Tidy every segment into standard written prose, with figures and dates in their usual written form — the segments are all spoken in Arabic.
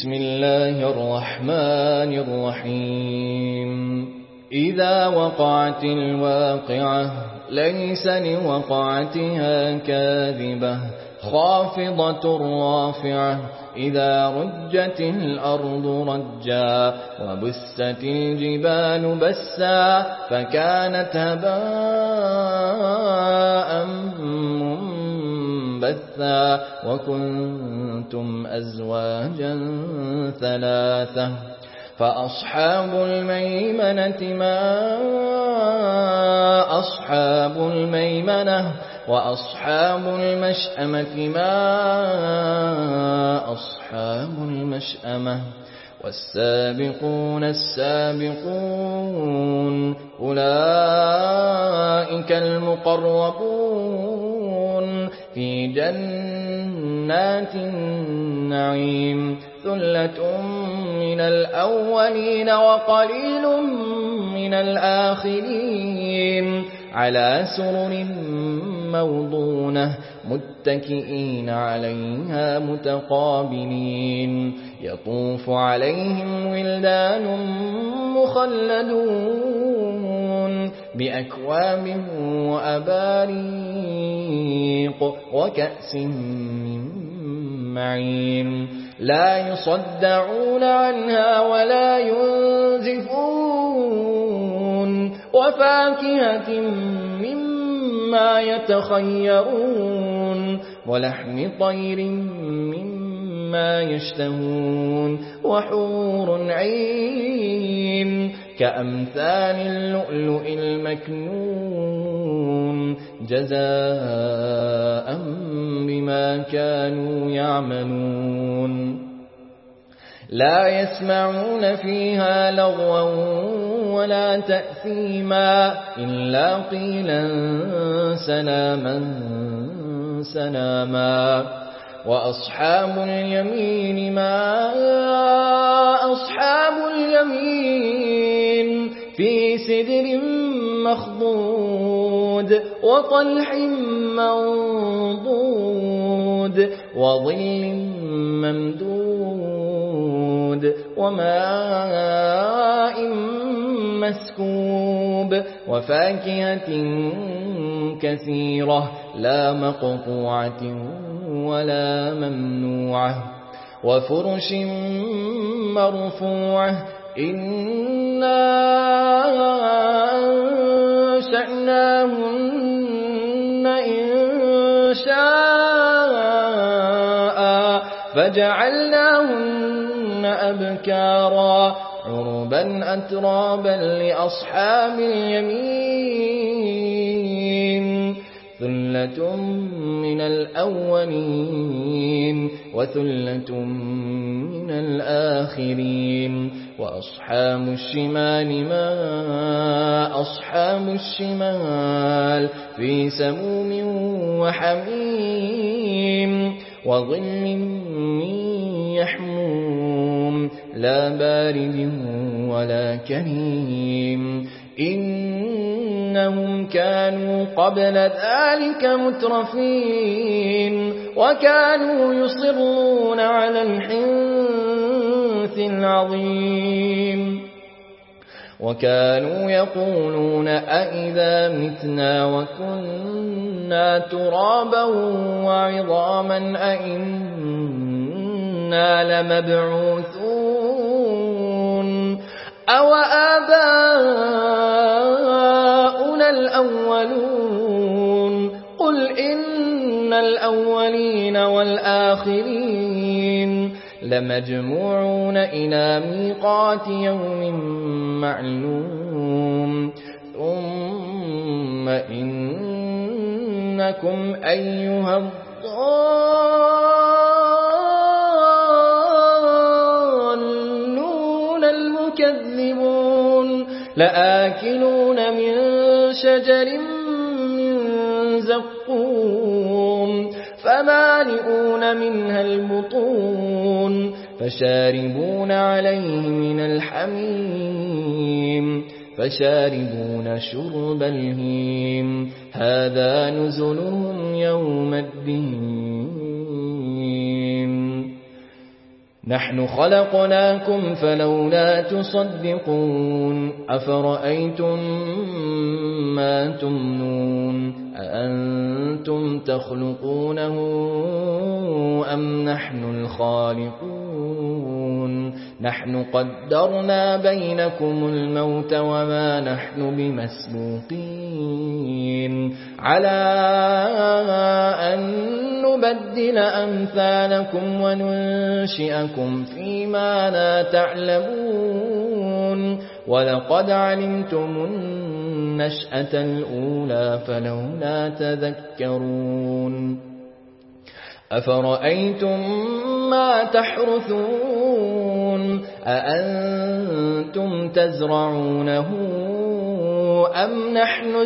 بسم الله الرحمن الرحيم إذا وقعت الواقعة ليس لوقعتها كاذبة خافضة رافعة إذا رجت الأرض رجا وبست الجبال بسا فكانت هباء منبثا وكنتم أزواجا ثلاثة فأصحاب الميمنة ما أصحاب الميمنة وأصحاب المشأمة ما أصحاب المشأمة والسابقون السابقون أولئك المقربون في جنات النعيم ثلة من الأولين وقليل من الآخرين على سرر موضونة متكئين عليها متقابلين يطوف عليهم ولدان مخلدون بأكواب وأباريق وكأس من معين لا يصدعون عنها ولا ينزفون وفاكهة مما يتخيرون ولحم طير مما يشتهون وحور عين كأمثال اللؤلؤ المكنون جزاء بما كانوا يعملون لا يسمعون فيها لغوا ولا تأثيما إلا قيلا سلاما سلاما وأصحاب اليمين ما أصحاب اليمين في سدر مخضود وطلح منضود وظل ممدود وماء مسكوب وفاكهة كثيرة لا مقطوعة ولا ممنوعة وفرش مرفوعة إنا أنشأناهن إنشاء فجعلناهن أبكارا عربا أترابا لأصحاب اليمين ثلة من الأولين وثلة من الآخرين وأصحاب الشمال ما أصحاب الشمال في سموم وحميم وظل من يحموم لا بارد ولا كريم إنهم كانوا قبل ذلك مترفين وكانوا يصرون على الحنث العظيم وكانوا يقولون أئذا متنا وكنا ترابا وعظاما أئنا لمبعوثون أو آباؤنا الأولون قل إن الأولين والآخرين لمجموعون إلى ميقات يوم معلوم ثم إنكم أيها الضالون المكذبون لآكلون من شجر من زقوم فمالئون منها البطون فشاربون عليه من الحميم فشاربون شرب الهيم هذا نزلهم يوم الدين نحن خلقناكم فلولا تصدقون أفرأيتم ما تمنون أأنتم تخلقونه أم نحن الخالقون نحن قدرنا بينكم الموت وما نحن بمسبوقين على أن نبدل أمثالكم وننشئكم فيما لا تعلمون ولقد علمتم النشأة الأولى فلولا تذكرون أفرأيتم ما تحرثون أأنتم تزرعونه أم نحن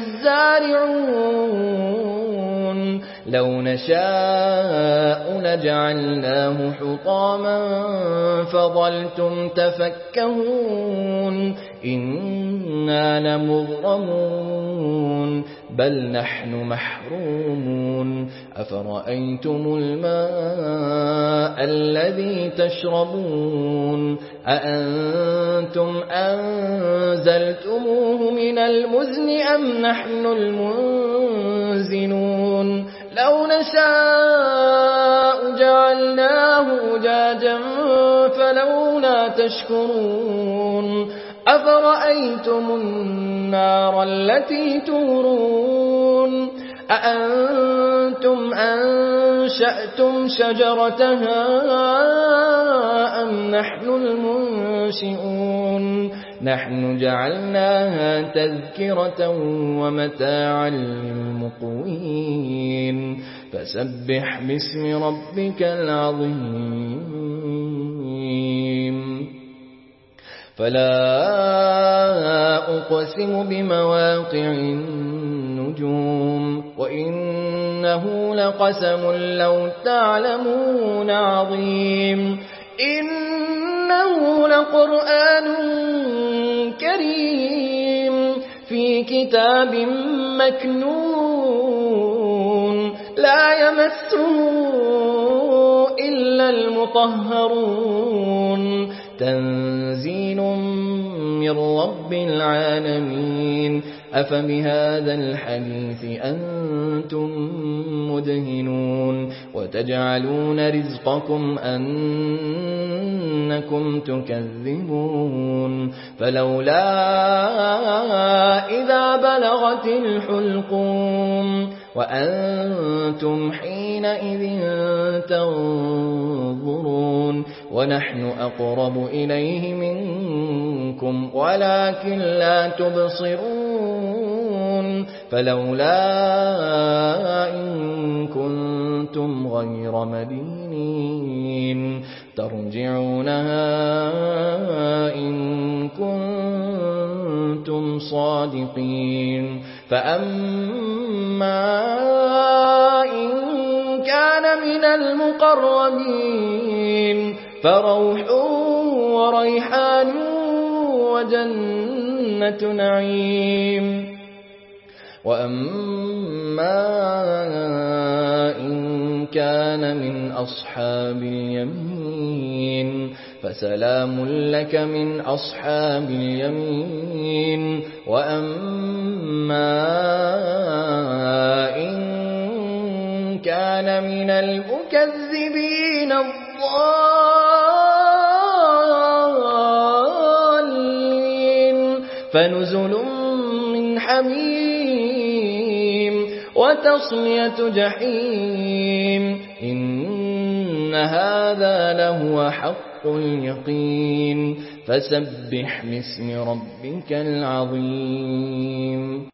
الزارعون لو نشاء لجعلناه حطاما فظلتم تفكهون إنا لمغرمون بل نحن محرومون أفرأيتم الماء الذي تشربون أأنتم أنزلتموه من المزن أم نحن المنزلون لو نشاء جعلناه أجاجا فلولا تشكرون أفرأيتم النار التي تورون أأنتم أنشأتم شجرتها أم نحن المنشئون نحن جعلناها تذكرة ومتاعا للمقوين فسبح باسم ربك العظيم فلا أقسم بمواقع النجوم وإنه لقسم لو تعلمون عظيم إنه لقرآن كريم في كتاب مكنون لا يمسه إلا المطهرون تنزيل من رب العالمين أفبهذا الحديث أنتم مدهنون وتجعلون رزقكم أنكم تكذبون فلولا إذا بلغت الحلقوم وأنتم حينئذ تنظرون ونحن أقرب إليه منكم ولكن لا تبصرون فلولا إن كنتم غير مدينين ترجعونها إن كنتم صادقين فأما إن كان من المقربين فروح وريحان وجنة نعيم وأما إن كان من أصحاب اليمين فسلام لك من أصحاب اليمين وأما إن كان من المكذبين الضالين فنزل من حميم وتصلية جحيم إن هذا لهو حق اليقين فسبح باسم ربك العظيم